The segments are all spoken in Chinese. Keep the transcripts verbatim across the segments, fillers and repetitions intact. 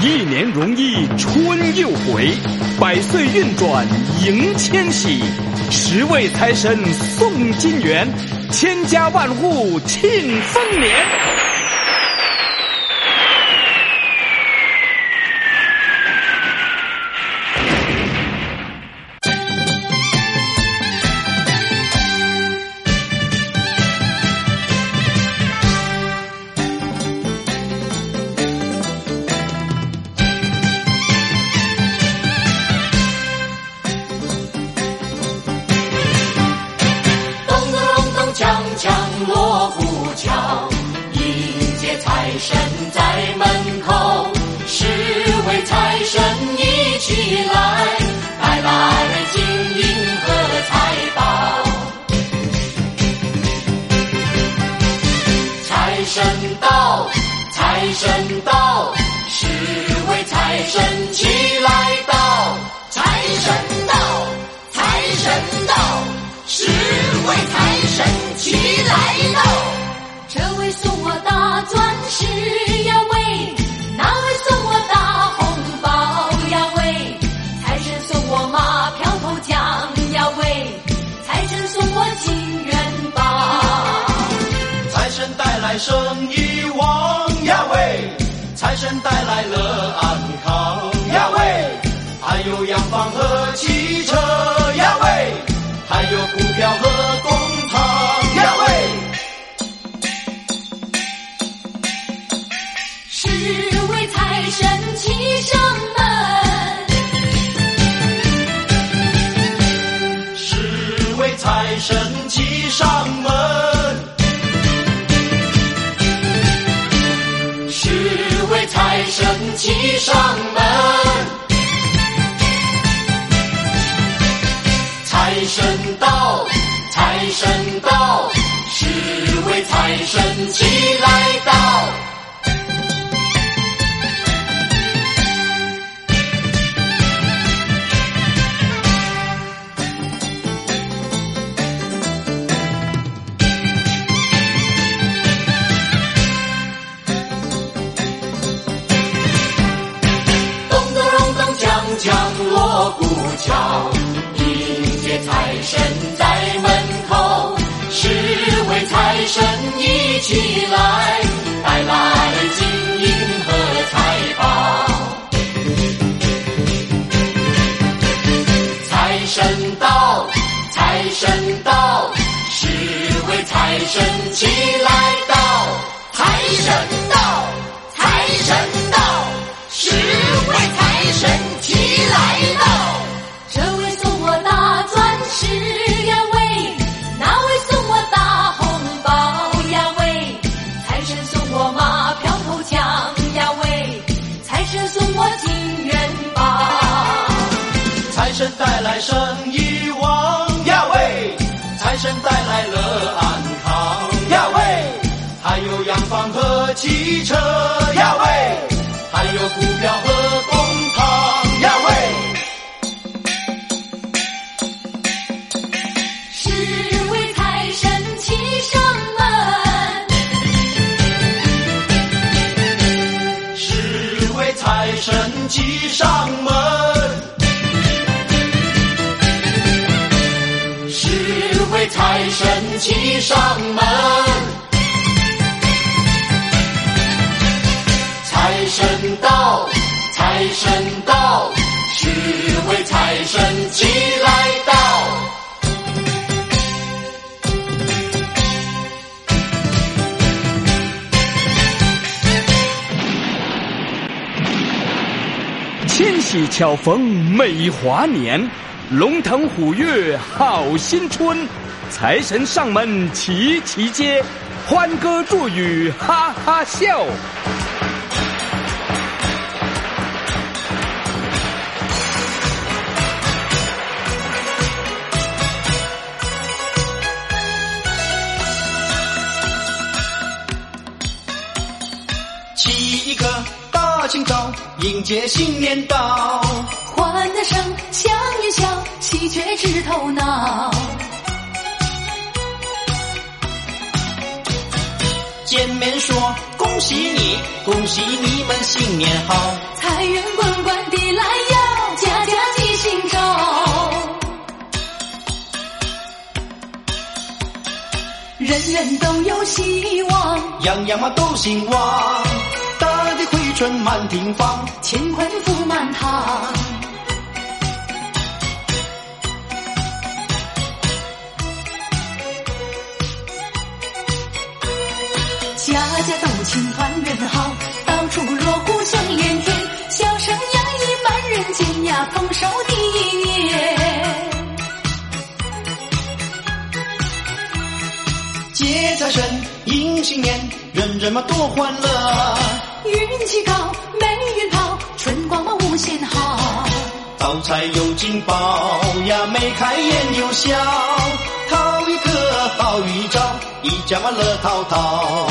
一年如一春又回，百岁运转迎千禧。十位财神送金元，千家万户庆丰年。 生意旺呀喂，财神带来了安康呀喂，还有洋房和汽车呀喂，还有股票和工厂呀喂。 十位财神齐上门， 十位财神齐上门。财神齐上门，财神到，财神到，十位财神齐来到。降锣鼓敲，迎接财神在门口，十位财神一起来，带来金银和财宝。财神到，财神到，十位财神齐来到。财神到，财神到，十位财神齐来到。 这位送我大钻石呀喂，那位送我大红包呀喂，财神送我马票头奖呀喂，财神送我金元宝。 财神带来生意旺呀喂，财神带来了安康呀喂，还有洋房和汽车呀喂，还有股票和工厂呀喂。 十位财神齐上门， 十位财神齐上门，十位财神齐上门。财神到，财神到，十位财神齐来到。 千禧巧逢美华年，龙腾虎跃好新春，财神上门齐齐接，欢歌祝语哈哈笑。 起一个大清早，迎接新年到， 欢乐声，响也笑，喜鹊直头脑。 见面说恭喜你，恭喜你们新年好， 财源滚滚地来呀，家家吉星照，人人都有希望， 样样嘛都兴旺，大地回春满庭芳， 乾坤福满堂。家家都庆团圆好，到处锣鼓响连天，笑声洋溢满人间呀，丰收第一年。 接财神迎新年，人人嘛多欢乐， 运气高，霉运跑，春光嘛无限好。 招财有金宝呀，眉开眼又笑，讨一个好预兆，一家嘛乐淘淘。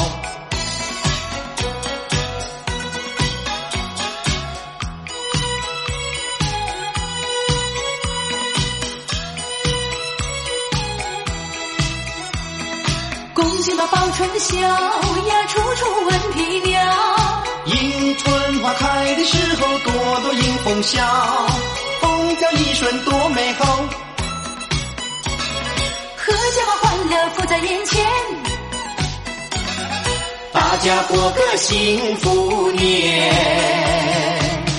恭喜嘛报春宵呀，处处闻啼鸟。 迎春花开的时候，朵朵迎风笑，风调一瞬多美好。 阖家嘛欢乐福在眼前， 大家过个幸福年。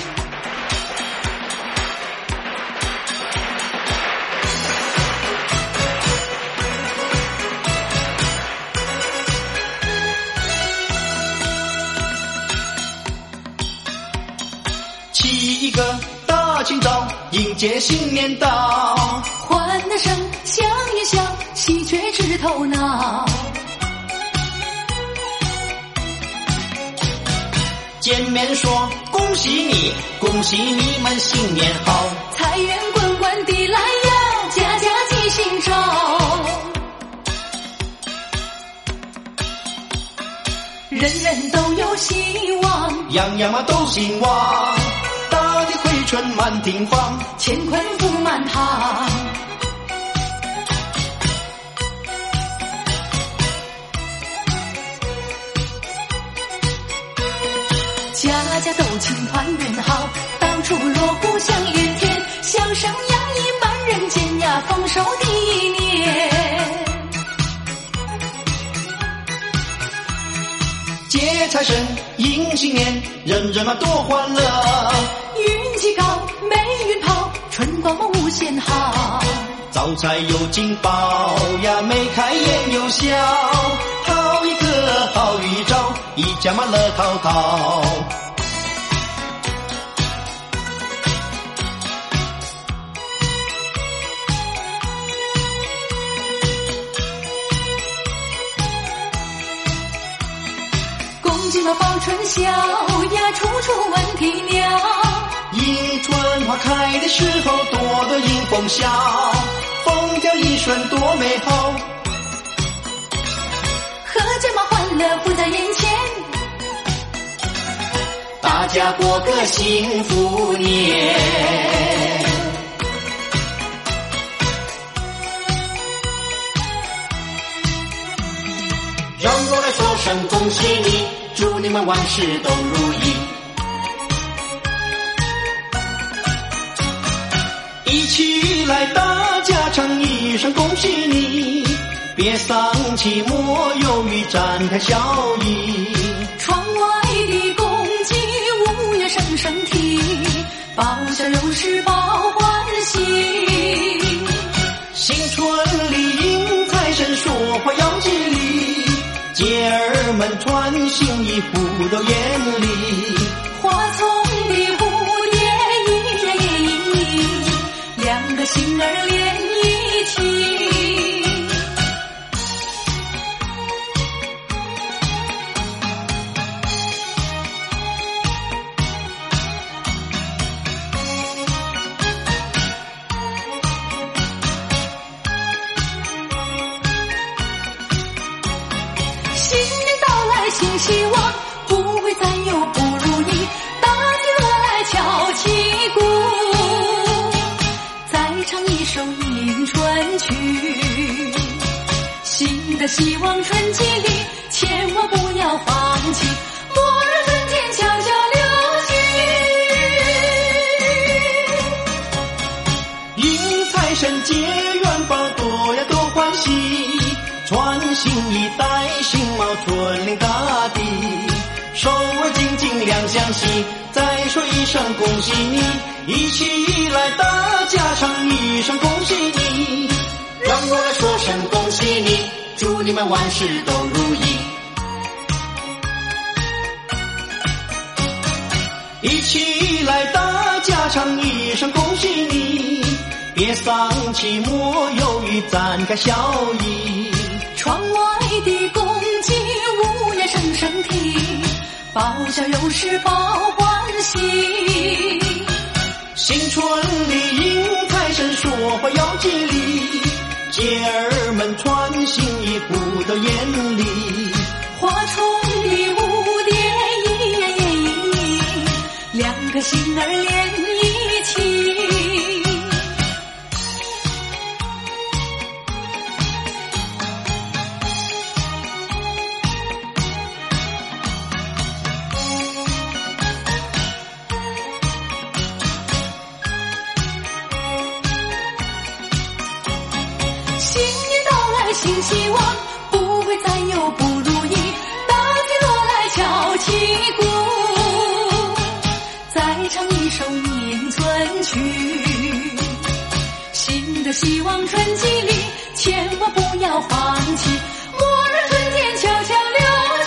起一个大清早，迎接新年到， 欢乐声响一响，喜鹊直头脑。 见面说恭喜你，恭喜你们新年好， 财源滚滚地来呀，家家吉星照，人人都有希望， 样样嘛都兴旺，大地回春满庭芳， 乾坤福满堂。家家都庆团圆好，到处锣鼓响连天，笑声洋溢满人间呀，丰收第一年。 接财神迎新年，人人嘛多欢乐， 运气高，霉运跑，春光嘛无限好。 招财有金宝呀，眉开眼又笑，讨一个好预兆，一家嘛乐淘淘。 恭喜嘛报春宵呀，处处闻啼鸟。 迎春花开的时候，朵朵迎风笑，风调一瞬多美好。 阖家嘛欢乐福在眼前， 大家过个幸福年。让我来说声恭喜你，祝你们万事都如意。一起来，大家唱一声恭喜你，别丧气莫忧郁，展开笑意。 窗外的公鸡五月声声啼，报笑又是报欢喜。 新春里迎财神说话要吉利，姐儿们穿新衣服都艳丽。 花丛的蝴蝶一呀也一一，两个心儿连一起。新年到来新希望，不会再有不如意，大地乐来敲旗鼓，再唱一首迎春曲。新的希望春季里，千万不要新一代，新貌春临大地，手儿紧紧两相惜，再说一声恭喜你，一起来大家唱一声恭喜你，让我来说声恭喜你，祝你们万事都如意。一起来大家唱一声恭喜你，别丧气莫忧郁，咱该笑意。 窗外的公鸡呜咽声声啼，报晓又是报欢喜。 新春里迎财神说话要吉利，姐儿们穿新衣不得眼里， 花丛里蝴蝶一言一语，两颗心儿连一起。新年到来新希望，不会再有不如意，大雨落来敲旗鼓，再唱一首迎春曲。新的希望春季里，千万不要放弃，莫让春天悄悄流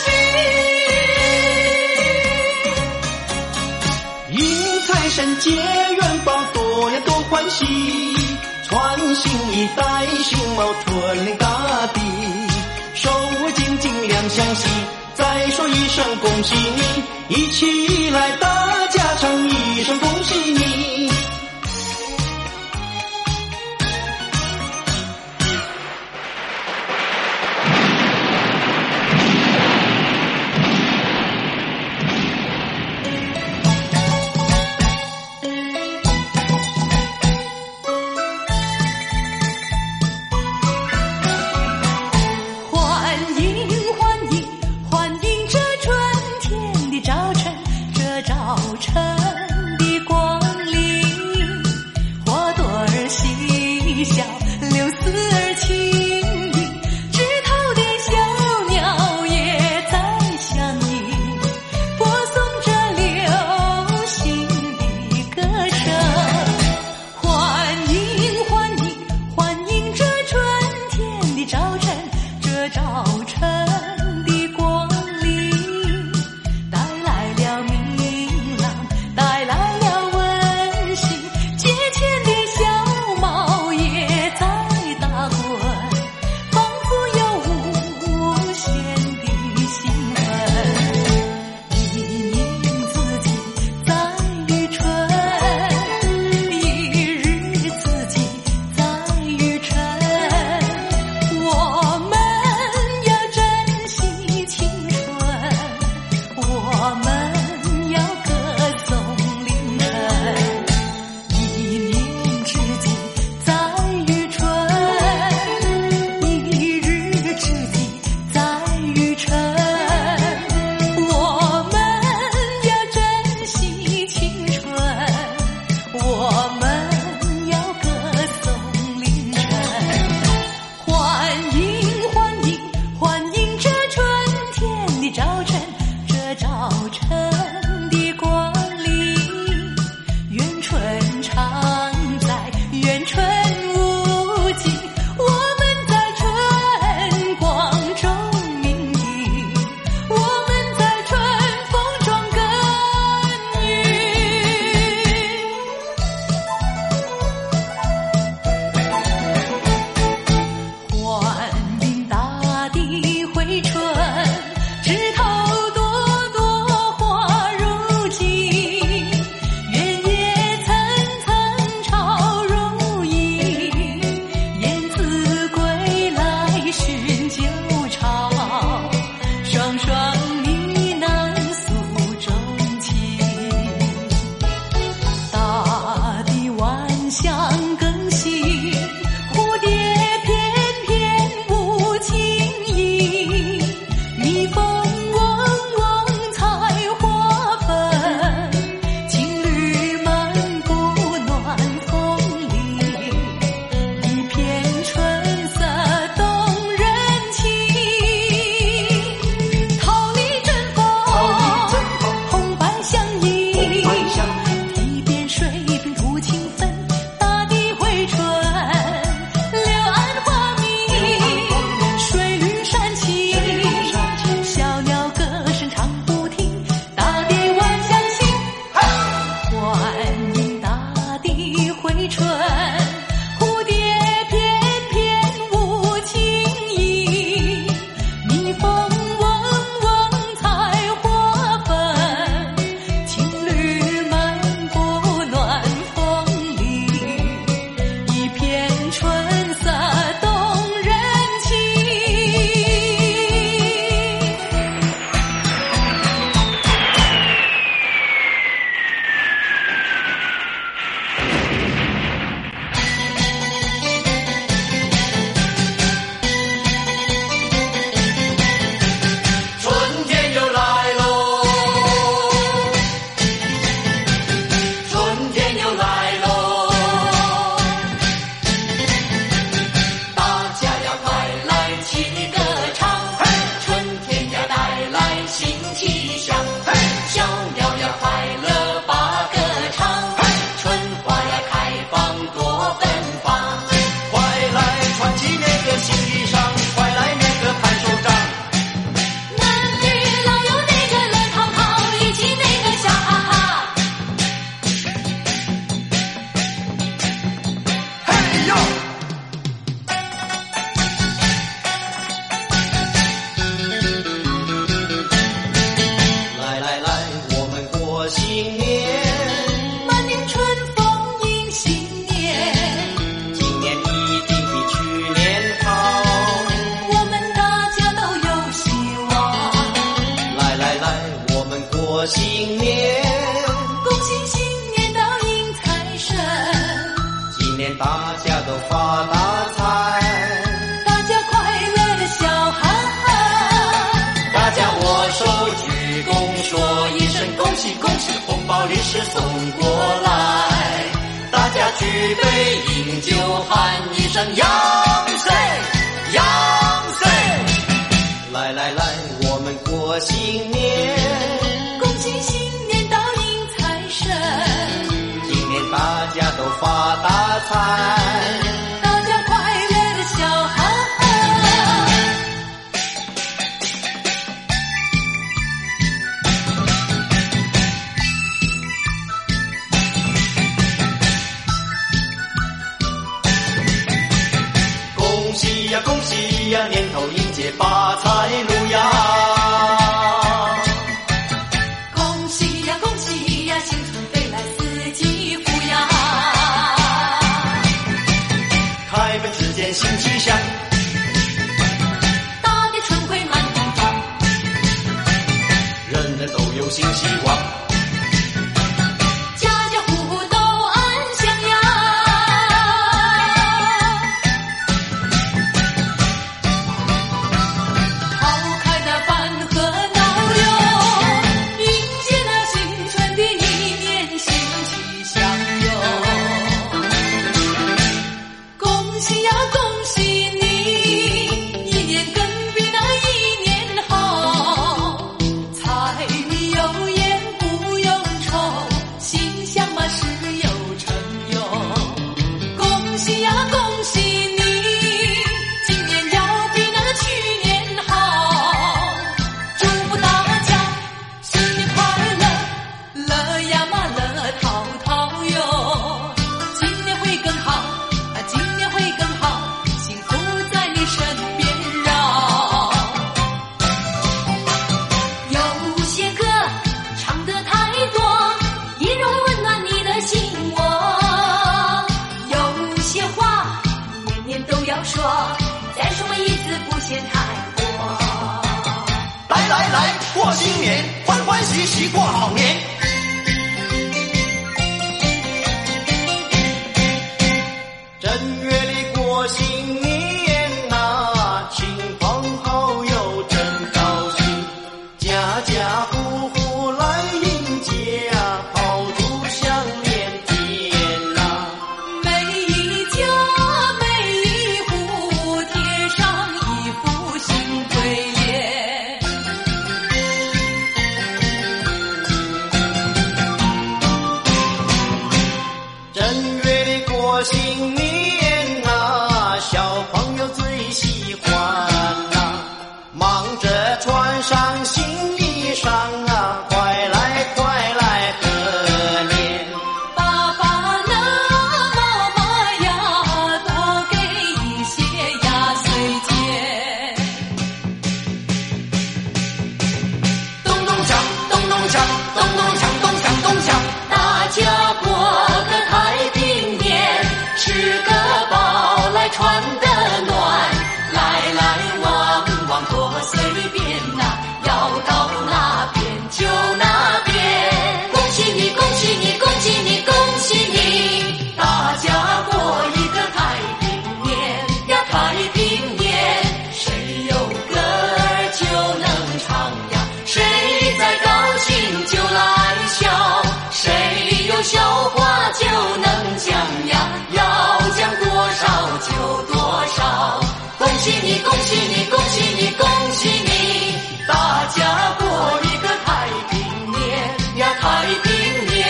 去。迎财神结元宝，多呀多欢喜，穿新衣戴新帽，春临大地，手儿紧紧两相惜，再说一声恭喜你，一起来大家唱一声恭喜你。 带来过新年， 满年春风迎新年， 今年一定比去年好。 我们大家都有希望。 来来来，我们过新年， 恭喜新年到迎财神， 今年大家都发大财， 大家快乐的笑哈哈。 大家握手鞠躬说一声恭喜恭喜，红包利是送过来，大家举杯饮酒喊一声阳岁阳岁。来来来，我们过新年， 恭喜新年到迎财神， 今年大家都发大财， 大家快乐的笑哈哈。 恭喜呀恭喜呀，年头迎接发财路呀， 恭喜呀恭喜呀，新春飞来四季福呀， 开门之间新气象， 大地春回满地长， 人人都有新希望。 家家户户都安详呀，抛开那烦和恼哟，迎接那新春的一年新气象哟。恭喜呀恭喜你，一年更比那一年好，柴米油盐不用愁，心想嘛事有成哟。恭喜呀恭喜你，今年要比那去年好，祝福大家新年快乐，乐呀嘛乐淘淘哟。今年会更好，啊今年会更好，幸福在你身边绕。有些歌唱得太多，也容易温暖你的心窝。有些话年年都要说，再说一次不嫌太多。 来来来，过新年，欢欢喜喜过好年。正月里过新年呐、亲朋好友真高兴，家家户户来迎接啊，炮竹响连天呐、 每一家每一户贴上一副新对联， 正月里过新年呐、小朋友最喜欢呐、忙着穿上新衣裳啊，快来快来贺年。 爸爸呢妈妈呀，多给一些压岁钱。 咚咚锵，咚咚锵，咚咚锵，咚锵咚锵。 大家过个太平年，吃个饱来穿得暖，来来往往多随便呐、要到哪边就哪边。恭喜你恭喜你恭喜你恭喜你，大家过一个太平年呀太平年，谁有歌儿就能唱呀，谁在高兴就来笑，谁有笑话就能讲呀，要讲多少就多少。恭喜你恭喜你恭喜你恭喜你，大家过一个太平年呀太平年。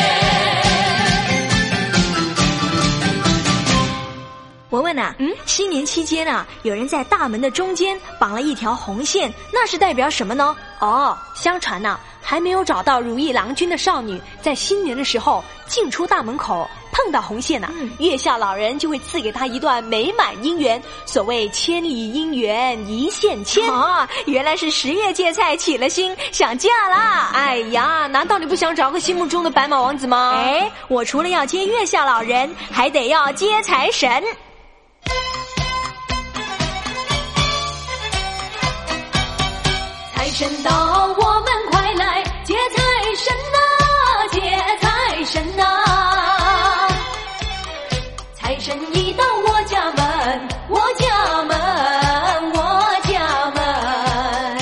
文文呐、嗯，新年期间啊，有人在大门的中间绑了一条红线，那是代表什么呢？哦，相传呐、还没有找到如意郎君的少女，在新年的时候进出大门口， 碰到红线啊， 嗯月下老人就会赐给他一段美满姻缘。所谓千里姻缘一线牵。哦，原来是十月芥菜起了心，想嫁啦。 哎呀，难道你不想找个心目中的白马王子吗？ 哎，我除了要接月下老人，还得要接财神。 财神到，我们快来接财神呐，接财神呐！财神一到我家门，我家门，我家门。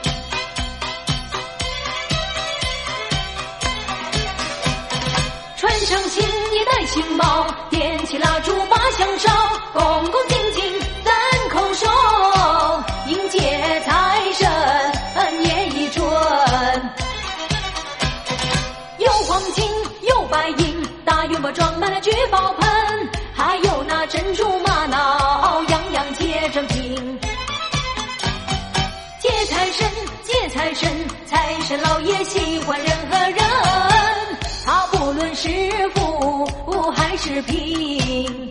穿上新衣戴新帽，点起蜡烛把香烧，恭恭敬敬三叩首，迎接财神年已准。有黄金有白银，大元宝装满了聚宝盆，还有那珍珠玛瑙，样样皆正品。接财神接财神，财神老爷喜欢人和人，他不论是富还是贫。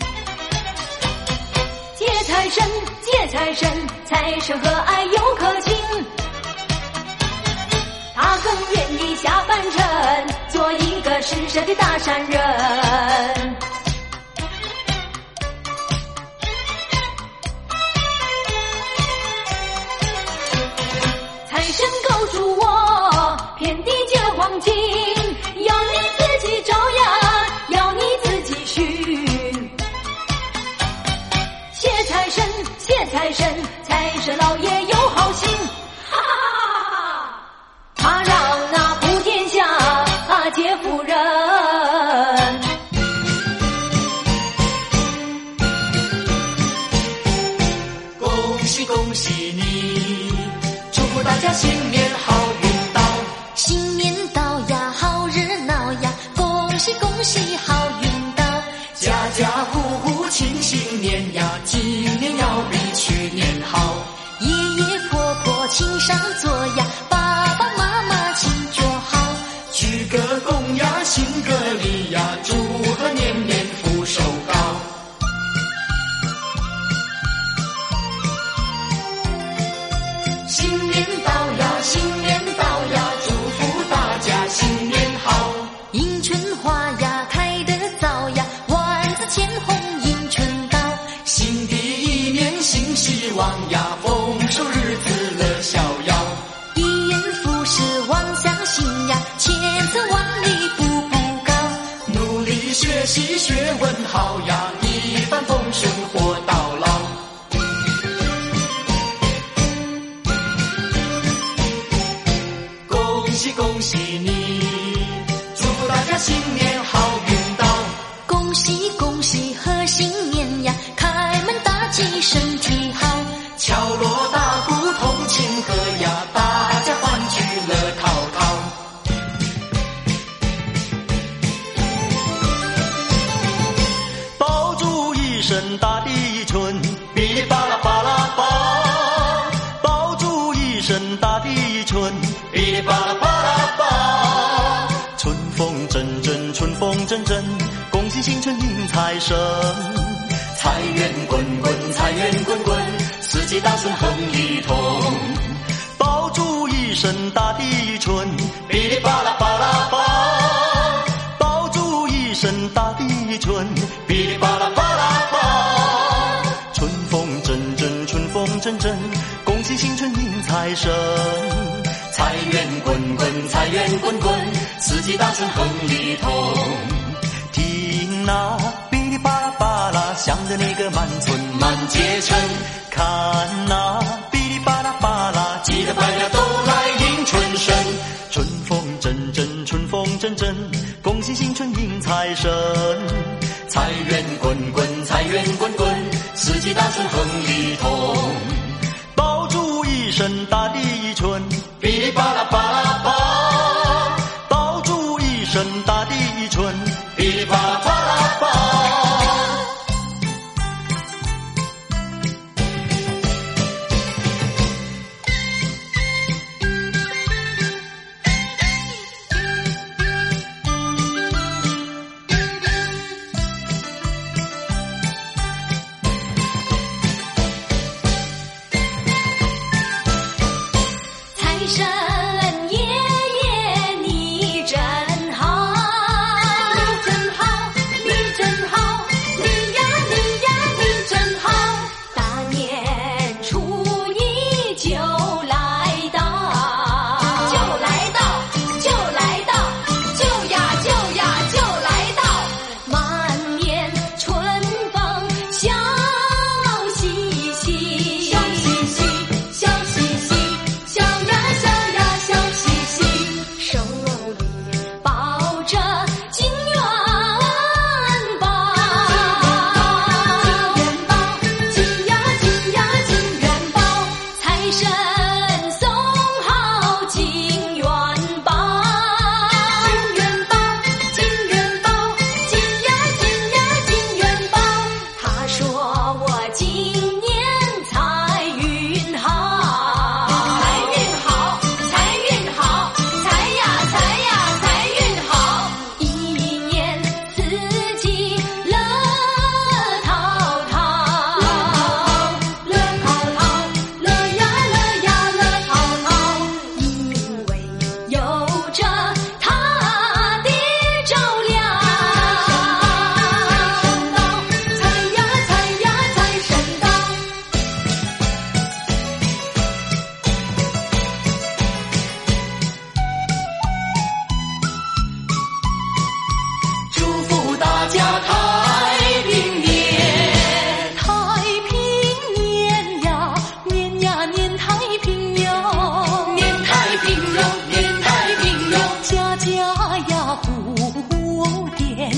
接财神接财神，财神和蔼又可亲，他更愿意下凡尘，做一个施舍的大善人。财神告诉我，遍地皆黄金，要你自己找呀，要你自己寻。谢财神谢财神，财神老爷有好心，哈哈哈哈哈！他让那普天下啊皆富人。 恭喜恭喜你，祝福大家新年好运到， 新年到呀，好热闹呀，恭喜恭喜好运到， 家家户户庆新年呀，今年要比去年好。 爷爷婆婆请上座呀，爸爸妈妈请坐好， 鞠个躬呀，行个礼呀，祝贺年年福寿高。新年到呀，新年到呀，祝福大家新年好。 迎春花呀开得早呀，万紫千红迎春到， 新的一年新希望呀，丰收日子乐逍遥。 一元复始望乡行呀，千次万里步步高， 努力学习学问好呀，一帆风顺活到老。恭喜恭喜你，祝福大家新年好运到， 恭喜恭喜贺新年呀，开门大吉身体好， 敲锣打鼓同庆贺呀，大家欢聚乐陶陶。爆竹一声大地春，噼里啪啦啪啦啪，爆竹一声大地春，噼里啪啦啪啦啪，春风阵阵春风阵阵，恭喜新春迎财神，财源滚滚财源滚滚，四季大顺亨利通。爆竹一声大地春，噼里啪啦啪啦啪，爆竹一声大地春，噼里啪啦啪啦啪，春风阵阵春风阵阵，恭喜新春迎财神，财源滚滚财源滚滚，四季大顺亨利通。听那噼里啪啦啪啦响的那个满村满街城，看那噼里啪啦啪啦鸡的百鸟都来迎春神，春风阵阵春风阵阵，恭喜新春迎财神，财源滚滚财源滚滚，四季大顺亨利通。爆竹一声大地春，噼里啪啦啪啦啪，爆竹一声大地春，噼里啪啦啪啦啪。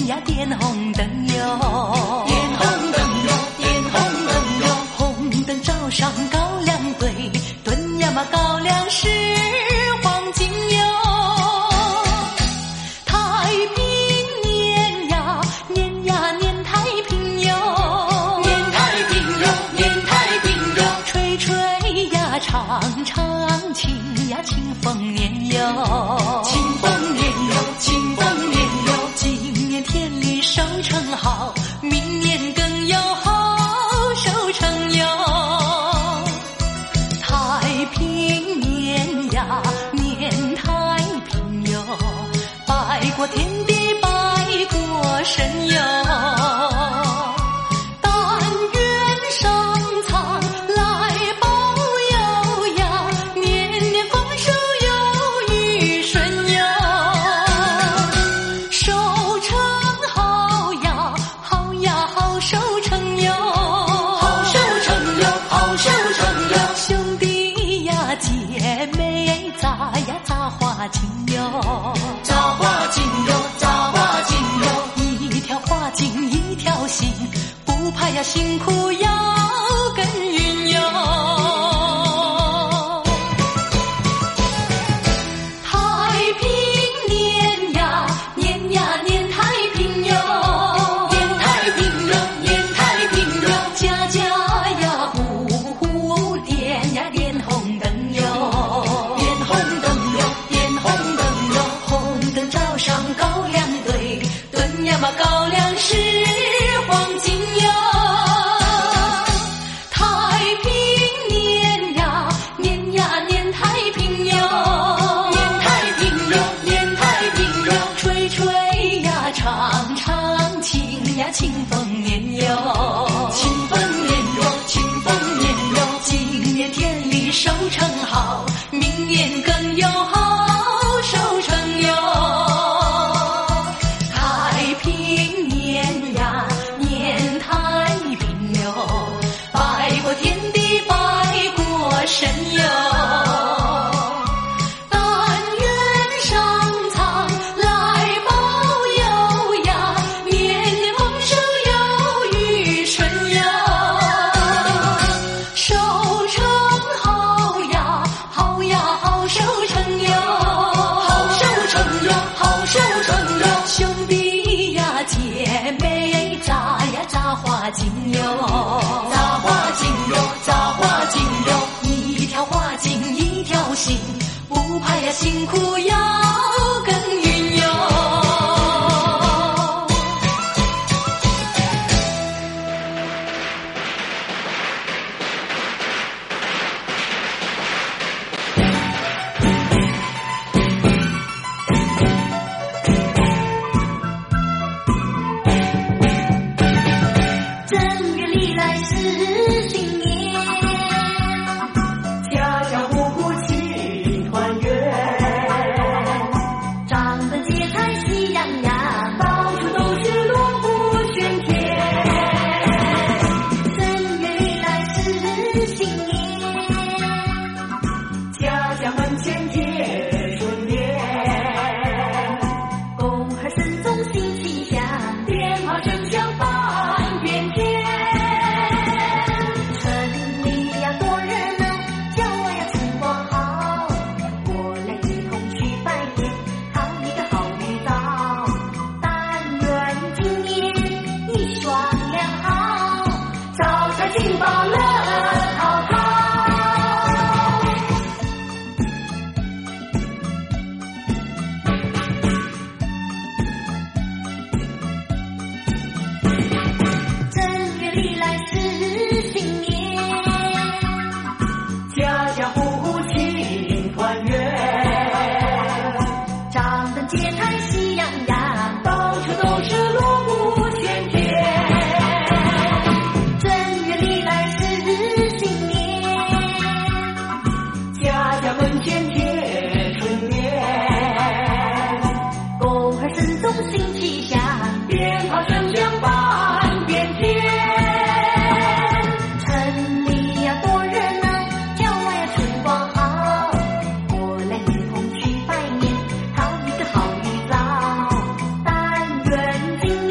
天呀点红灯哟， 点红灯哟，点红灯哟， 红灯照上高粱堆，炖呀嘛高粱是黄金哟。太平年呀，年呀年太平哟， 年太平哟，年太平哟， 吹吹呀长长情呀清丰年哟， 清丰年哟，清丰年哟， 今年田里收成好，明年更有好收成哟。太平年呀，年太平哟，拜过天地拜过神哟。但愿上苍来保佑呀，年年丰收有余顺哟。收成好呀，好呀好收成哟， 好收成哟，好收成哟， 兄弟呀姐妹咋呀咋花金哟， 扎花金哟，扎花金哟， 一条花茎一条心，不怕呀辛苦要耕耘哟。太平年呀，年呀年太平哟， 年太平哟，年太平哟， 家家呀户户点呀点红灯哟， 点红灯哟，点红灯哟， 红灯照上高粱堆，炖呀嘛高粱是黄金哟。太平年呀，年呀年太平哟， 年太平哟，年太平哟， 吹吹呀长长情呀清丰年哟， 清丰年哟，清丰年哟， 今年田里收成好，明年更有好收成哟。太平年呀，年太平哟，拜过天地拜过神哟。但愿上苍来保佑呀，年年丰收有余顺哟。收成好呀，好呀好收成哟， 好收成哟，好收成哟， 兄弟呀姐妹咋呀咋花金哟， 扎花金哟，扎花金哟， 一条花茎一条心，不怕呀辛苦要耕耘哟。正月里来是新年， 家家户户齐团圆， 张灯结彩喜洋洋，到处都是锣鼓喧天。正月里来是新年， 家家门前贴春联， 恭贺慎终新气象， 鞭炮声响半边天。 城里呀多热闹，郊外呀春光好，我俩一同去拜年，讨一个好预兆。但愿今年一双良好， 招财进宝乐陶陶。 正月里来是新年， 家家户户齐团圆， 张灯结彩喜洋洋，到处都是锣鼓喧天。正月里来是新年， 家家门前贴春联， 恭贺慎终新气象， 鞭炮声响半边天。 城里呀多热闹，郊外呀春光好，我俩一同去拜年，讨一个好预兆。但愿今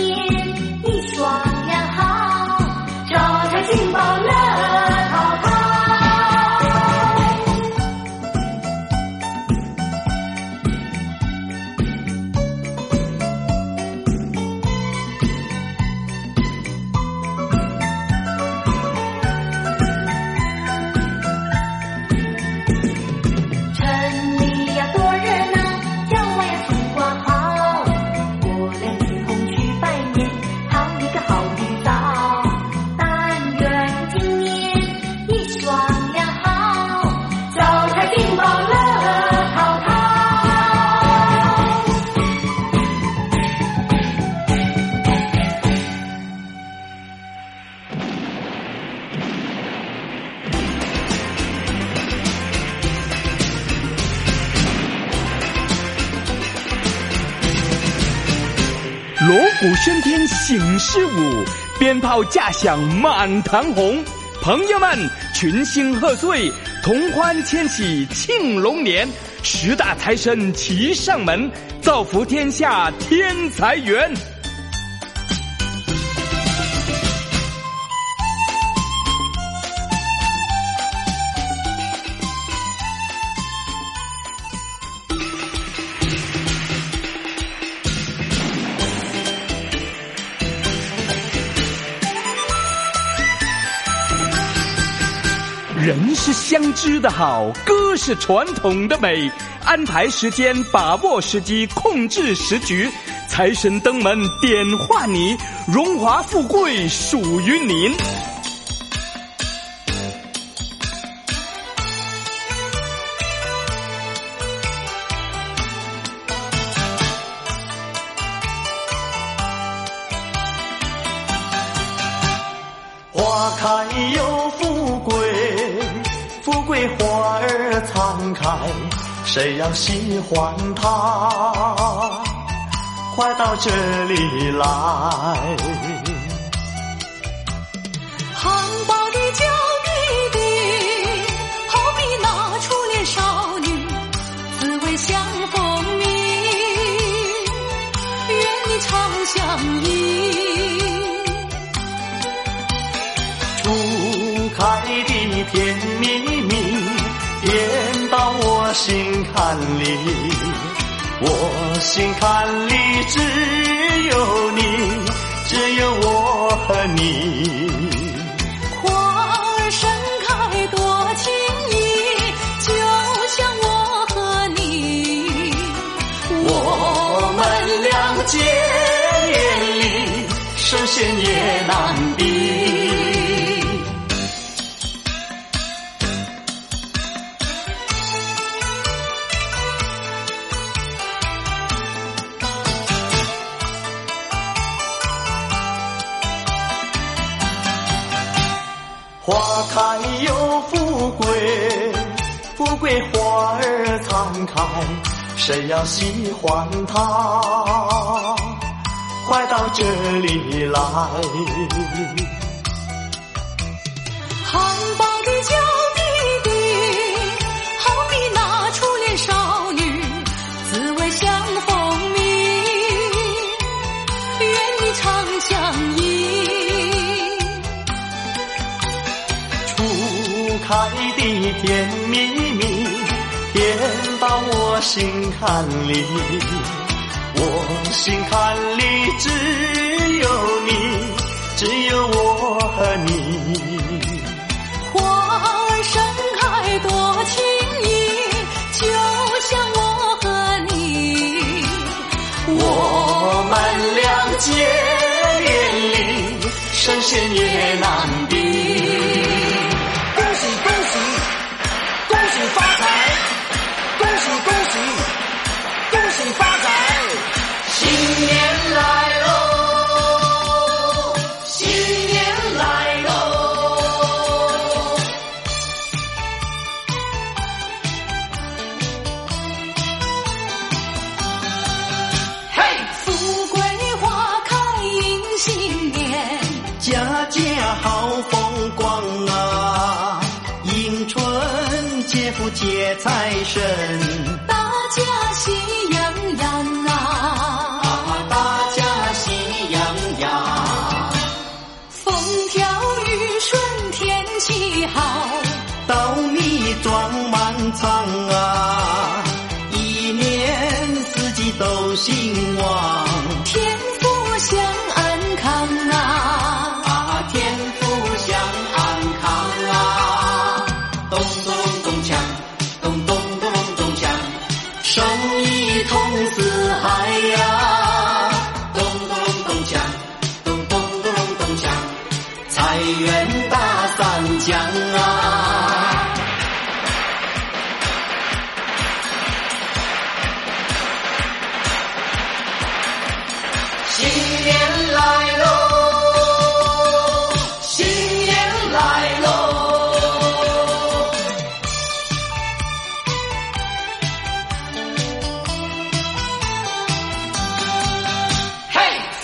锣鼓喧天醒狮舞，鞭炮架响满堂红。朋友们，群星贺岁，同欢千喜庆龙年，十大财神齐上门，造福天下添财源。人是相知的好，歌是传统的美。安排时间，把握时机，控制时局。财神登门点化你，荣华富贵属于您。 花开又富贵，富贵花儿常开，谁要喜欢它，快到这里来。 含苞的娇滴滴，好比那初恋少女，滋味相蜂蜜，愿你常相依。 初开的甜蜜蜜，甜到我心坎里，我心坎里只有你，只有我和你。 花儿盛开多轻易，就像我和你， 我们俩结连理，神仙也难比。花开又富贵，富贵花儿常开，谁要喜欢它，快到这里来。 含苞的娇滴滴，好比那初恋少女，滋味相蜂蜜，愿你常相依。 初开的甜蜜蜜，甜到我心坎里，我心坎里只有你，只有我和你。 花儿盛开多轻易，就像我和你， 我们俩结连理，神仙也难比。 恭喜恭喜，恭喜发财，恭喜恭喜，恭喜发财！ 新年来喽，新年来喽。 嘿，富贵花开迎新年， 家家好风光啊，迎春接福接财神， 大家喜洋洋啊， 大家喜洋洋。 风调雨顺天气好， 稻米装满仓啊，一年四季都兴旺， 天福享安康啊， 啊，天福享安康啊，咚咚咚锵，咚咚咚咚锵，生意通四海呀，咚咚咚锵，咚咚咚咚锵，财源大三江啊。新年来喽，新年来喽。嘿，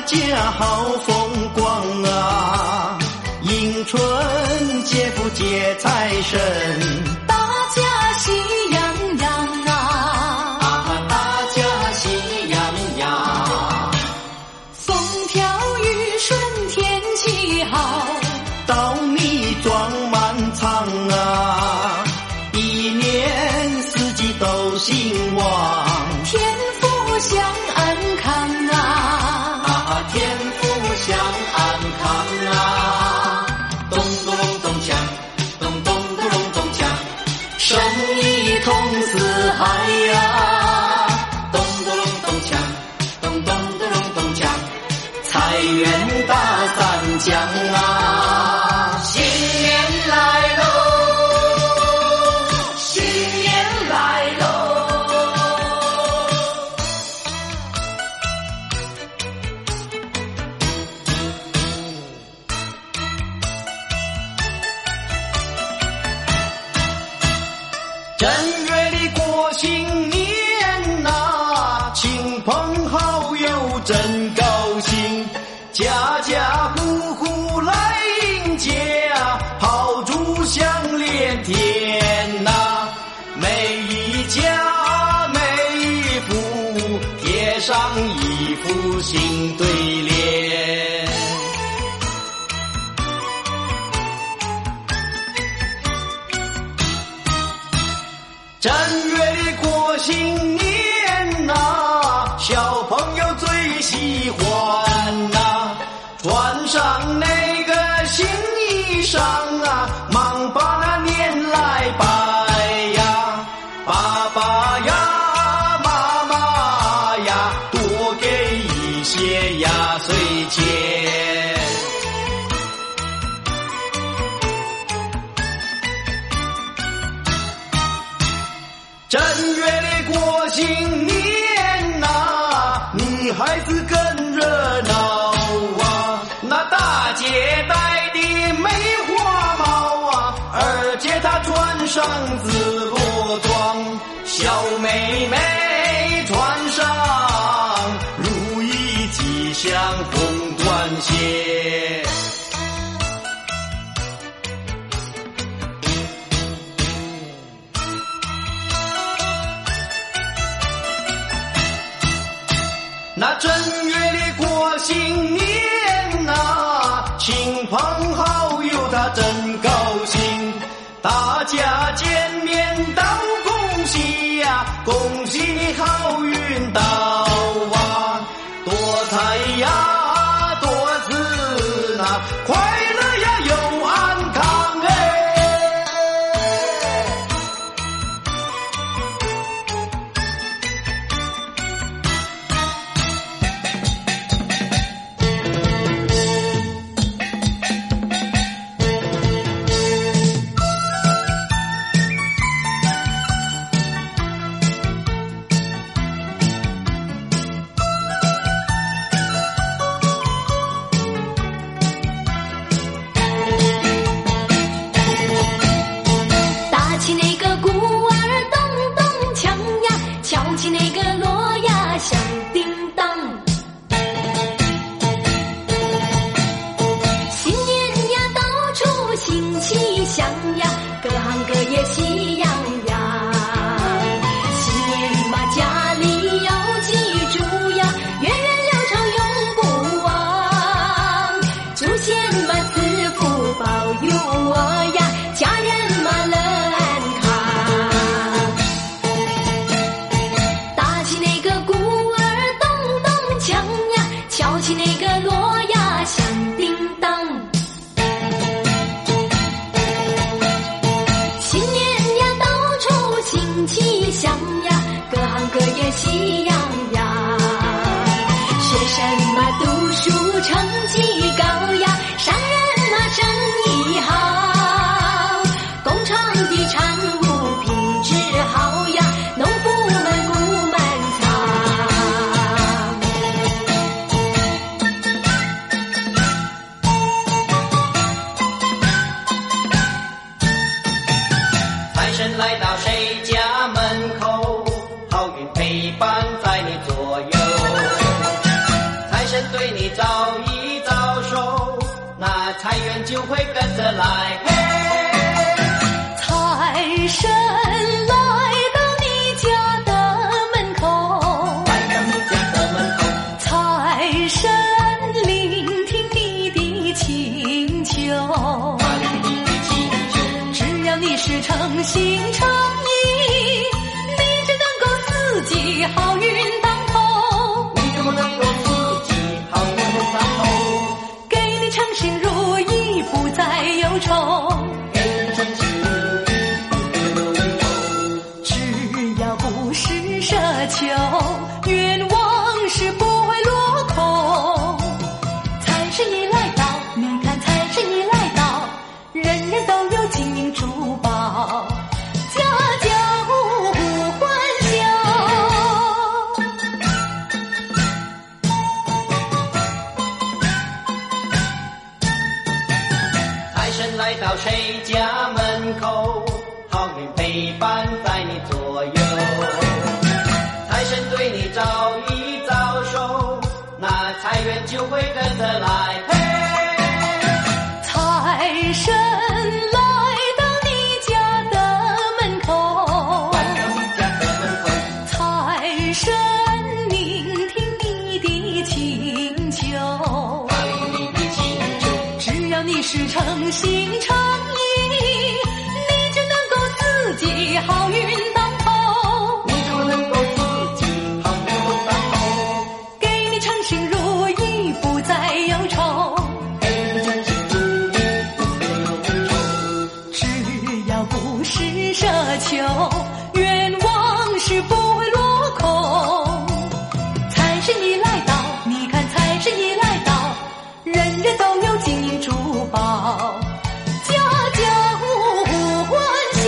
家好风光啊，迎春接福接财神， 大家喜洋洋啊， 啊，大家喜洋洋， 风调雨顺天气好， 稻米装满仓啊，一年四季都兴旺， 天福享安康啊， 啊，天福享安康啊，咚咚隆咚锵，咚咚咚隆咚锵，生意通四海呀，咚咚隆咚锵，咚咚咚隆咚锵，财源大三江啊，新年来喽，新年来喽。正月里过新年呐，亲朋好友真高兴，家家户户来迎接啊，炮竹响连天呐，每一家每一户贴上一副新对联。正月里过新年呐，小朋友最喜欢呐，穿上那个新衣裳啊，忙把那年来拜呀，爸爸呀妈妈呀，多给一些压岁钱。正月里过新年呐，女孩子更热闹啊，那大姐戴的梅花帽啊，二姐她穿上紫罗装，小妹妹穿上如意吉祥红缎鞋。那正月里过新年呐，亲朋好友他真高兴，大家见面道恭喜呀，恭喜你好运到啊，多财呀多子呐，快乐呀又安康哎。 打起那个鼓儿咚咚锵呀，敲起那个锣呀响叮当。新年呀到处新气象呀，各行各业喜洋洋。新年嘛家里要记住呀，源远流长永不忘。祖先嘛赐福保佑我呀，家人嘛乐安康。打起那个鼓儿咚咚锵呀，敲起那个锣呀响叮当。新年呀到处新气象呀，各行各业喜洋洋。学生嘛读书成绩高呀，商人嘛生意好，工厂的产物品质好呀，农夫们谷满仓。 财神来到谁家门口，好运陪伴在你左右。财神对你招一招手，那财源就会跟着来。嘿， 财神来到你家的门口， 来到你家的门口， 财神聆听你的请求， 他聆听你的请求， 只要你是诚心诚意，你就能够四季好运当头， 你就能够四季好运当头， 给你称心如意，不再忧愁。 给你称心如意，不再忧愁。 只要不是奢求，愿望是不会落空。财神一来到，你看财神一来到，人人都有金银珠宝，家家户户欢笑。 财神来到谁家门口，好运陪伴在你左右。财神对你招一招手，那财源就会跟着来。嘿， 财神来到你家的门口， 来到你家的门口， 财神聆听你的请求， 他聆听你的请求， 只要你是诚心诚意，你就能够四季好运当头， 你就能够四季好运当头， 给你称心如意，不再忧愁。 给你称心如意，不再忧愁。 只要不是奢求，愿望是不会落空。财神一来到，你看财神一来到，人人都有金银珠宝，家家户户欢笑。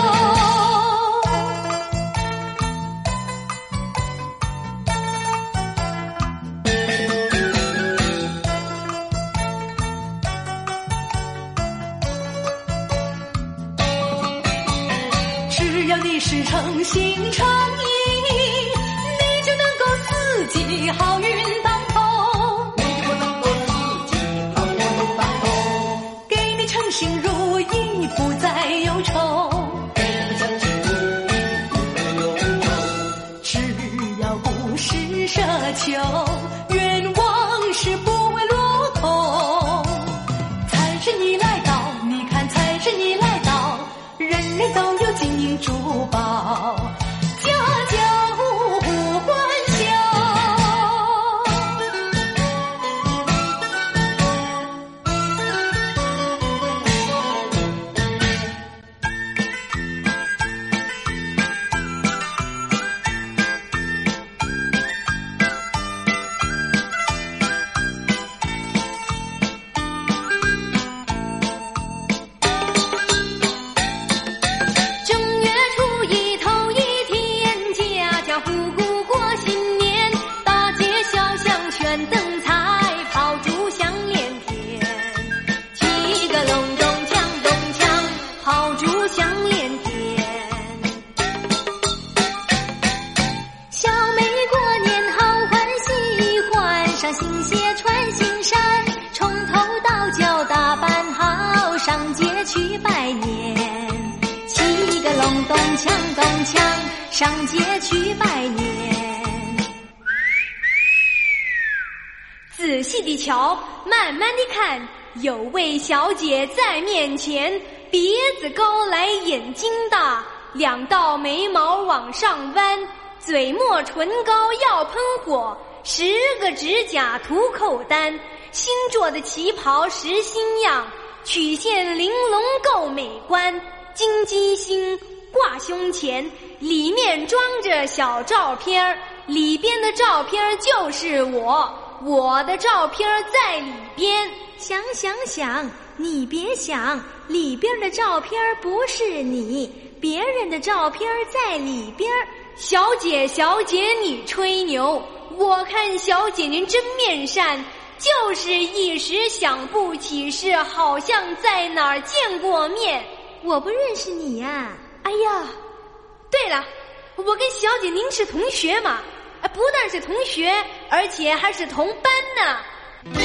只要你是诚心诚意，你就能够四季好运当头， 你就能够四季好运当头， 给你称心如意，不再忧愁。 给你称心如意，不再忧愁。 只要不是奢求，愿望是不会落空。财神一来到，你看财神一来到，人人都有金银珠宝，家家户户欢笑。正月初一头一天，家家户户过新年，大街小巷悬灯彩，炮竹响连天，七个隆咚锵咚锵，炮竹响连天。小妹过年好欢喜，换上新鞋穿新衫，从头到脚打扮好，上街去拜年。七个隆咚锵咚锵，上街去拜年。仔细地瞧，慢慢地看，有位小姐在面前，鼻子高来眼睛大，两道眉毛往上弯，嘴抹唇膏要喷火，十个指甲涂口丹，新做的旗袍实新样，曲线玲珑够美观，金鸡星挂胸前，里面装着小照片，里边的照片就是我，我的照片在里边。想想想，你别想，里边的照片不是你，别人的照片在里边。小姐小姐你吹牛，我看小姐您真面善，就是一时想不起是好像在哪儿见过面。我不认识你呀、啊。哎呀，对了，我跟小姐您是同学嘛。 不但是同学，而且还是同班呢。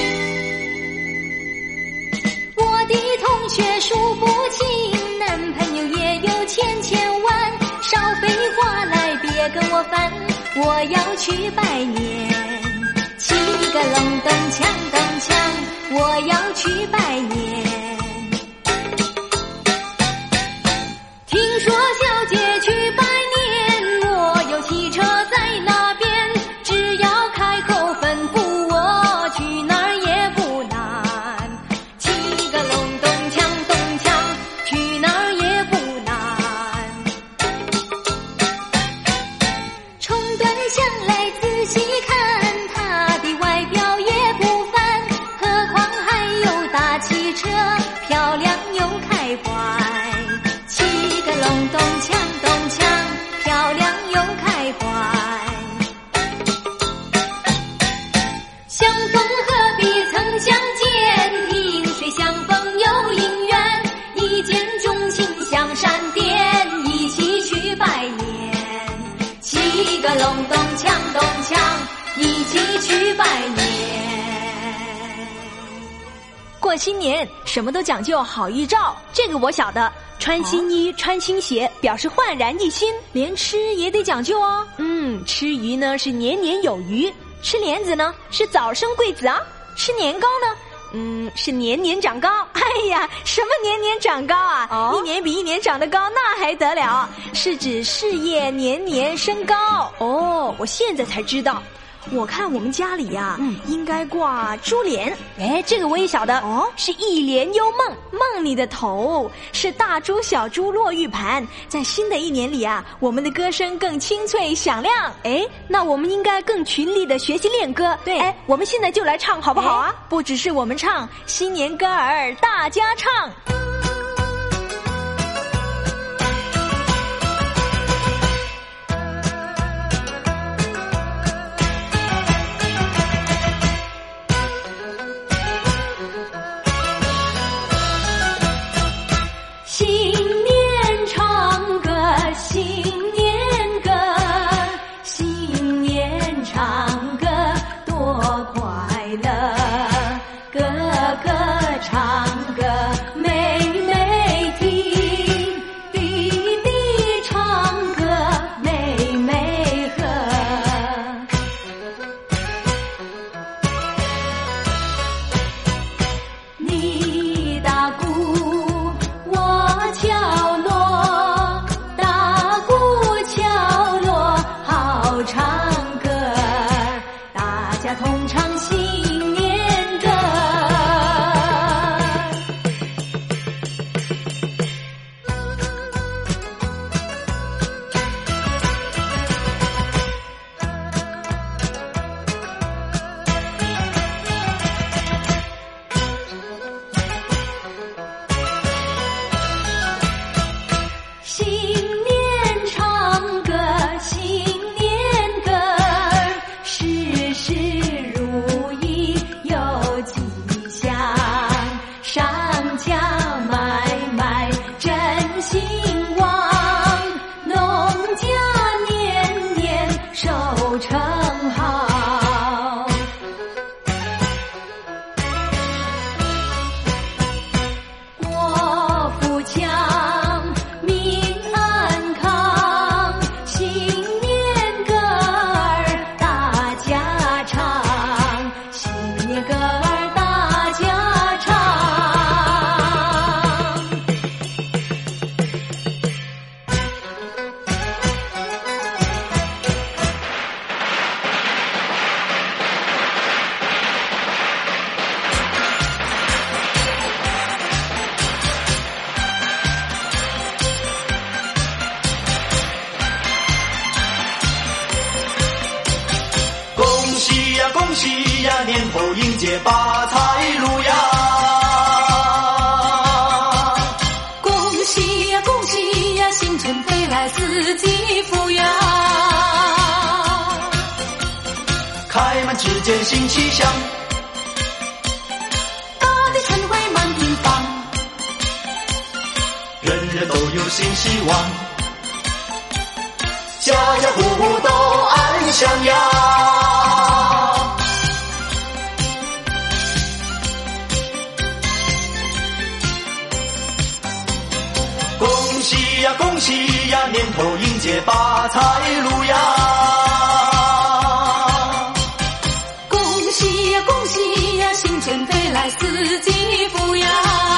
我的同学数不清，男朋友也有千千万。少废话来，别跟我烦，我要去拜年。七个隆咚锵咚锵，我要去拜年。听说小姐去拜年，我有汽车在那边，只要开口吩咐我，去哪儿也不难。七个隆咚锵咚锵，去哪儿也不难。从端详来仔细看，他的外表也不凡，何况还有大汽车，漂亮又开怀。七个隆咚锵咚锵，漂亮又开怀。相逢何必曾相见，萍水相逢有姻缘。一见钟情像闪电，一起去拜年。七个隆咚锵咚锵，一起去拜年。 过新年什么都讲究好预兆，这个我晓得。穿新衣、穿新鞋，表示焕然一新。连吃也得讲究哦。嗯，吃鱼呢是年年有余，吃莲子呢是早生贵子啊，吃年糕呢，嗯，是年年长高。哎呀，什么年年长高啊？哦，一年比一年长得高，那还得了？是指事业年年升高。哦，我现在才知道。我看我们家里呀、啊，嗯，应该挂珠帘。哎，这个我也晓得哦，是一帘幽梦，梦里的头是大珠小珠落玉盘。在新的一年里啊，我们的歌声更清脆响亮。哎，那我们应该更群力的学习练歌。对，哎，我们现在就来唱好不好啊？不只是我们唱，新年歌儿大家唱。 年后迎接发财路呀！ 恭喜呀，恭喜呀，新春飞来四季福呀！ 开门只见新气象， 大地春回满庭芳， 人人都有新希望，家家户户都安详呀！ 财路呀！ 恭喜呀，恭喜呀，新春飞来四季福呀！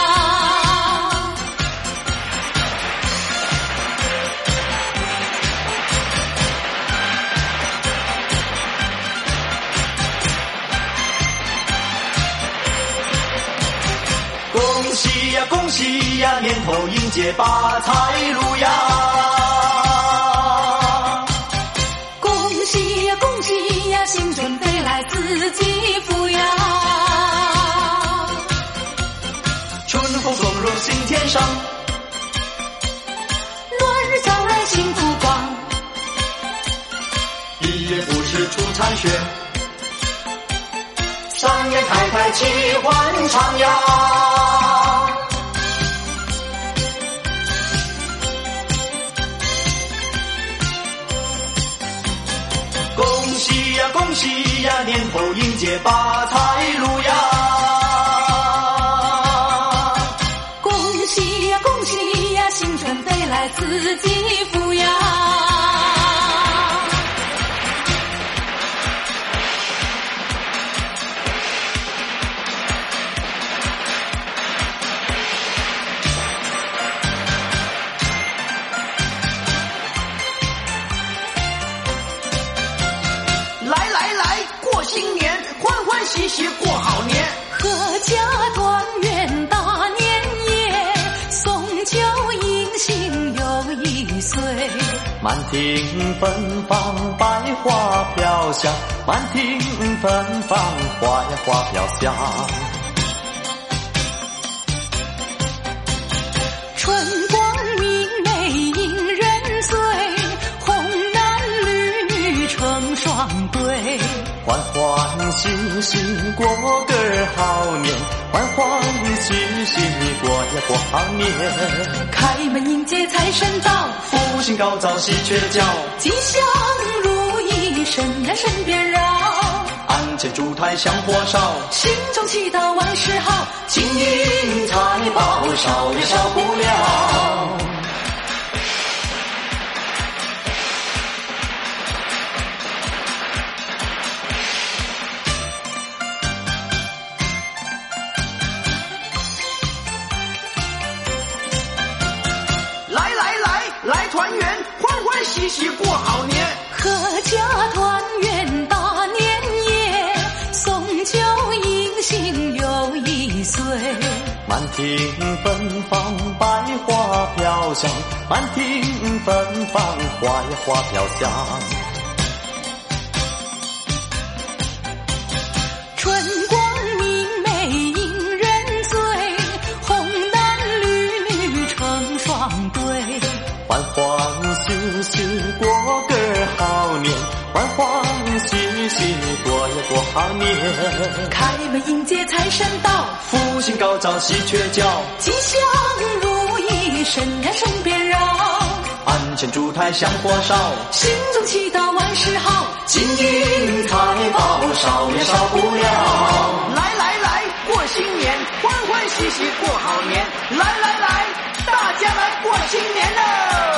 恭喜呀，恭喜呀，年头迎接把财路呀！ 恭喜呀，恭喜呀，新春飞来四季福呀！ 春风送入心田上， 暖日照来幸福光， 一月不是出残雪，三年开开齐欢唱呀！恭喜呀，恭喜呀，年头迎接把财路呀！ 恭喜呀，恭喜呀，新春飞来四季福呀！ 来来来，过新年，欢欢喜喜过好年。 阖家团圆大年夜，送旧迎新又一岁。 满庭芬芳，百花飘香，满庭芬芳，花呀花飘香。 春光明媚引人醉，红男绿女成双对。 欢欢喜喜过个好年，欢欢喜喜过呀过好年。 开门迎接财神到， 福星高照喜鹊叫， 吉祥如意身呀身边绕。 鞍前烛台香火烧， 心中祈祷万事好， 金银财宝少也少不了。来来来，来团圆，欢欢喜喜过好年。 阖家团圆大年夜，送旧迎新又一岁。 满庭芬芳，百花飘香，满庭芬芳，花呀花飘香。 春光明媚引人醉，红男绿女成双对。 欢欢喜喜过个好年，欢欢喜喜过呀过好年。 开门迎接财神到， 福星高照喜鹊叫， 吉祥如意身呀身边绕。 鞍前烛台香火烧， 心中祈祷万事好， 金银财宝少也少不了。来来来，过新年，欢欢喜喜过好年。来来来，大家来过新年喽！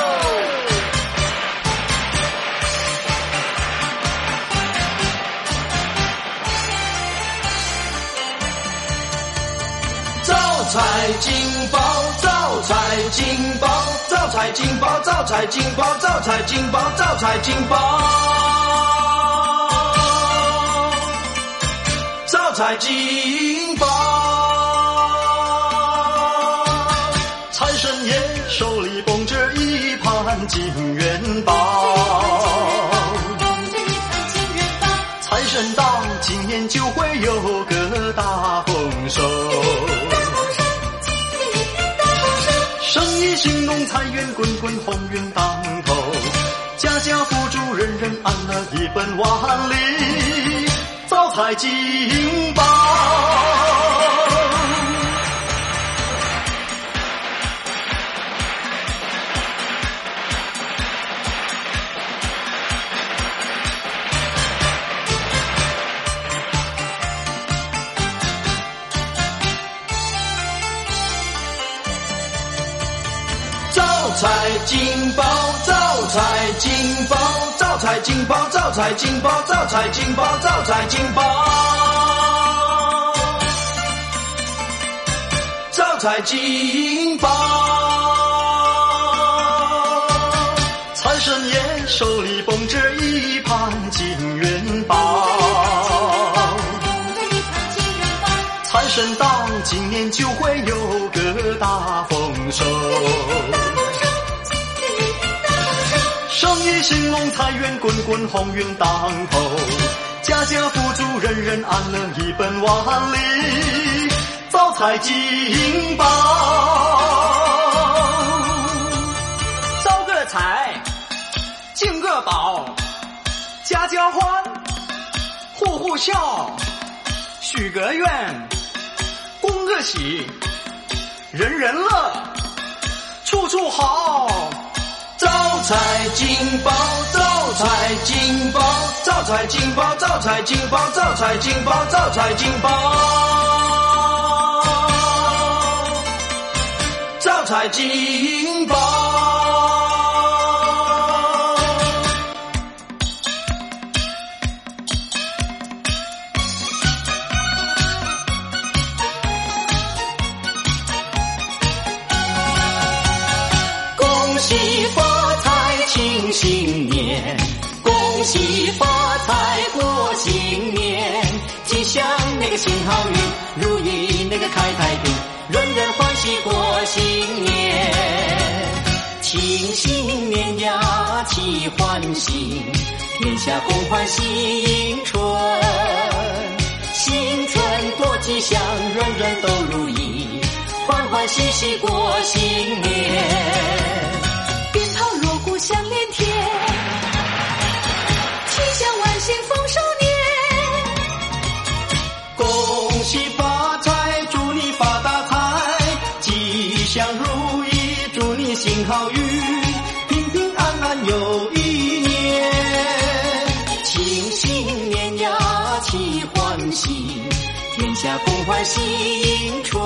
招财进宝，招财进宝，招财进宝，招财进宝，招财进宝，招财进宝，招财进宝。财神爷手里捧着一盘金元宝，财神到，今年就会有个大丰收。生意兴隆，财源滚滚，鸿运当头，家家富足，人人安乐，一本万利，招财进宝。招财进宝，招财金宝，招财进宝，招财进宝，招财进宝，招财进宝，招财进宝。财神爷手里捧着一盘金元宝，财神到今年就会有个大丰收，生意兴隆，财源滚滚，鸿运当头，家家富足，人人安乐，一本万利，招财进宝。招个财，进个宝，家家欢，户户笑，许个愿，恭个喜，人人乐，处处好。招财进宝，招财进宝，招财进宝，招财进宝，招财进宝，招财进宝，招财进宝。恭喜发财庆新年，恭喜发财过新年，吉祥那个行好运，如意那个开太平，人人欢喜过新年。庆新年呀齐欢喜，天下共欢喜迎春，新春多吉祥，人人都如意，欢欢喜喜过新年。 鞭炮锣鼓响连天，吉祥万幸丰收年。 恭喜发财，祝你发大财，吉祥如意，祝你行好运，平平安安又一年。庆新年呀齐欢喜，天下共欢喜迎春，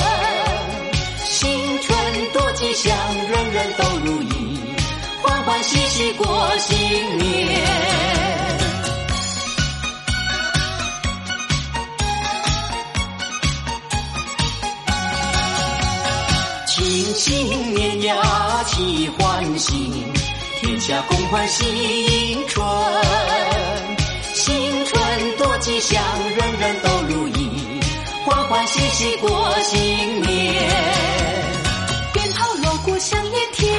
新春多吉祥，人人都如意，欢欢喜喜过新年。庆新年呀齐欢喜，天下共欢喜迎春，新春多吉祥，人人都如意，欢欢喜喜过新年。 鞭炮锣鼓响连天，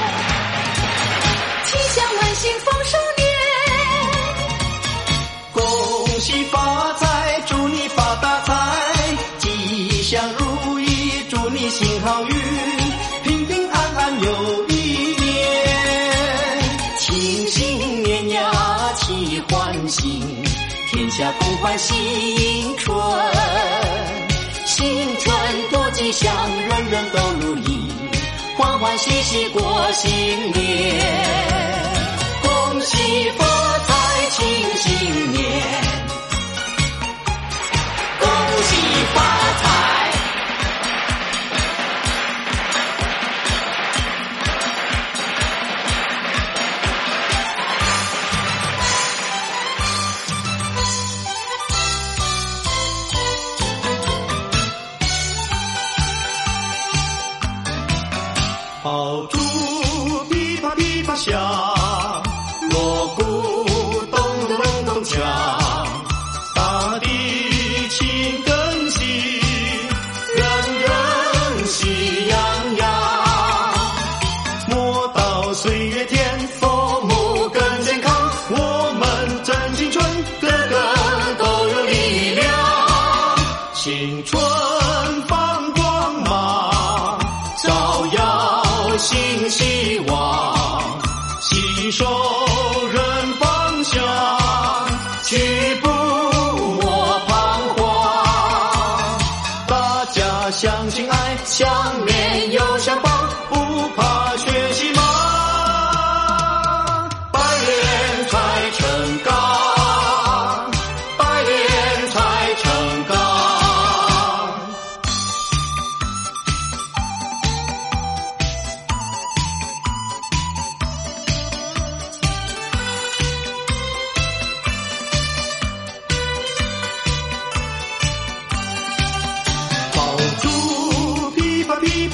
吉祥万幸丰收年。 恭喜发财，祝你发大财，吉祥如意，祝你行好运，平平安安又一年。庆新年呀齐欢喜，天下共欢喜迎春，新春多吉祥，人人都如意，欢欢喜喜过新年。恭喜发财庆新年，恭喜发财。炮竹噼啪噼啪响，锣鼓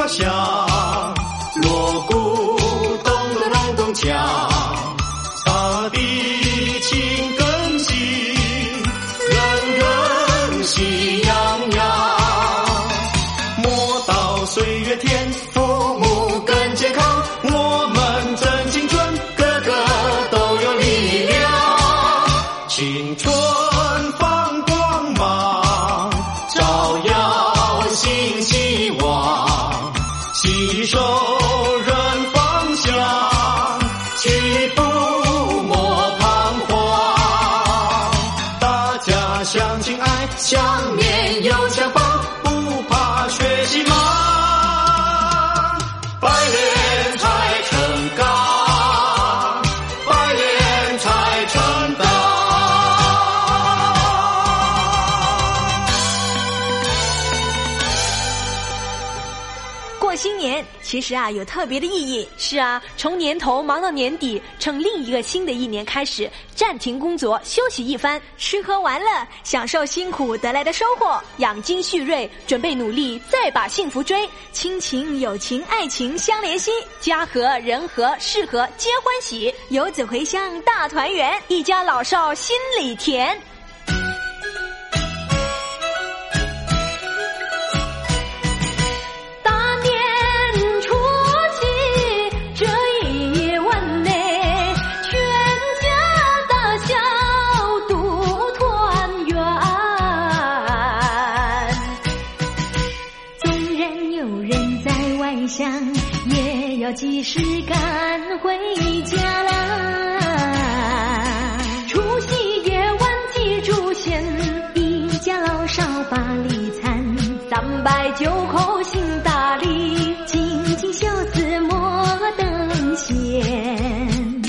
发响，锣鼓咚咚咚咚锵，大地情更新，人人喜洋洋。莫道岁月甜，父母更健康，我们真青春，个个都有力量。青春放光芒，照耀新希望，携手人方向，起步莫彷徨。大家相亲爱，相念又相帮，不怕学习忙，百炼才成钢，百炼才成钢。 过新年其实啊有特别的意义。是啊，从年头忙到年底，趁另一个新的一年开始，暂停工作，休息一番，吃喝玩乐，享受辛苦得来的收获，养精蓄锐，准备努力再把幸福追。亲情、友情、爱情相联系，家和人和事和皆欢喜，游子回乡大团圆，一家老少心里甜。 也要及时赶回家啦！除夕夜晚记住先，一家老少把礼参，三拜九叩行大礼，敬敬孝子莫等闲。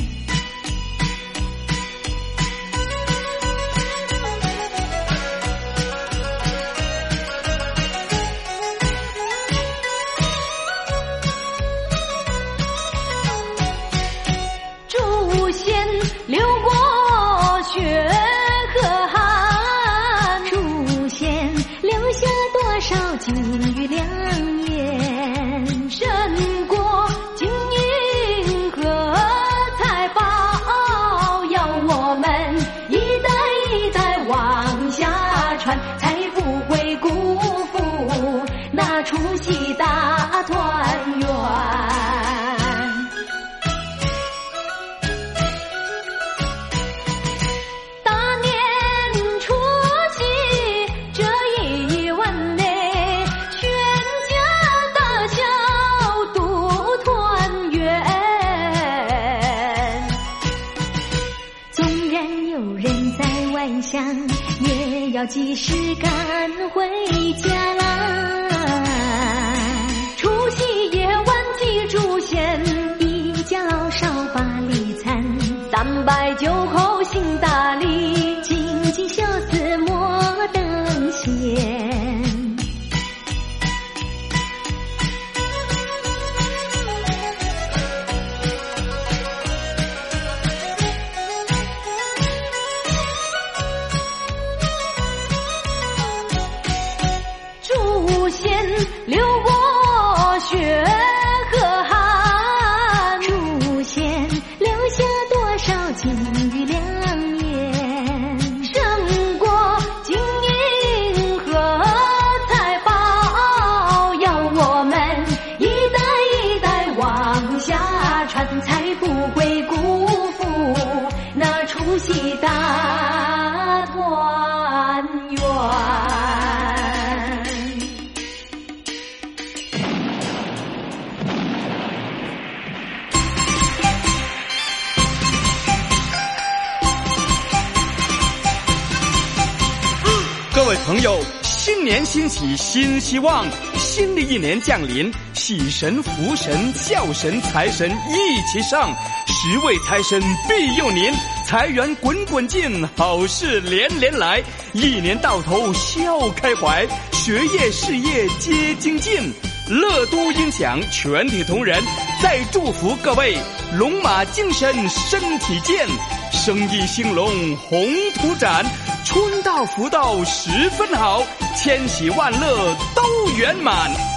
流过血和汗，祖先留下多少金玉良言，胜过金银和财宝，要我们一代一代往下传，才不会辜负那除夕大团圆。也要及时赶回家啦！除夕夜晚记住先，一家老少把礼参，三拜九叩行大礼，敬敬孝子莫等闲。流过血和汗，祖先留下多少金玉良言，胜过金银和财宝，要我们一代一代往下传，才不会辜负那除夕大团圆。 各位朋友，新年欣喜新希望，新的一年降临，喜神、福神、孝神、财神一起上，十位财神庇佑您，财源滚滚进，好事连连来，一年到头笑开怀，学业事业皆精进。乐都音响全体同仁再祝福各位龙马精神，身体健，生意兴隆，宏图展，春到福到十分好，千喜万乐都圆满。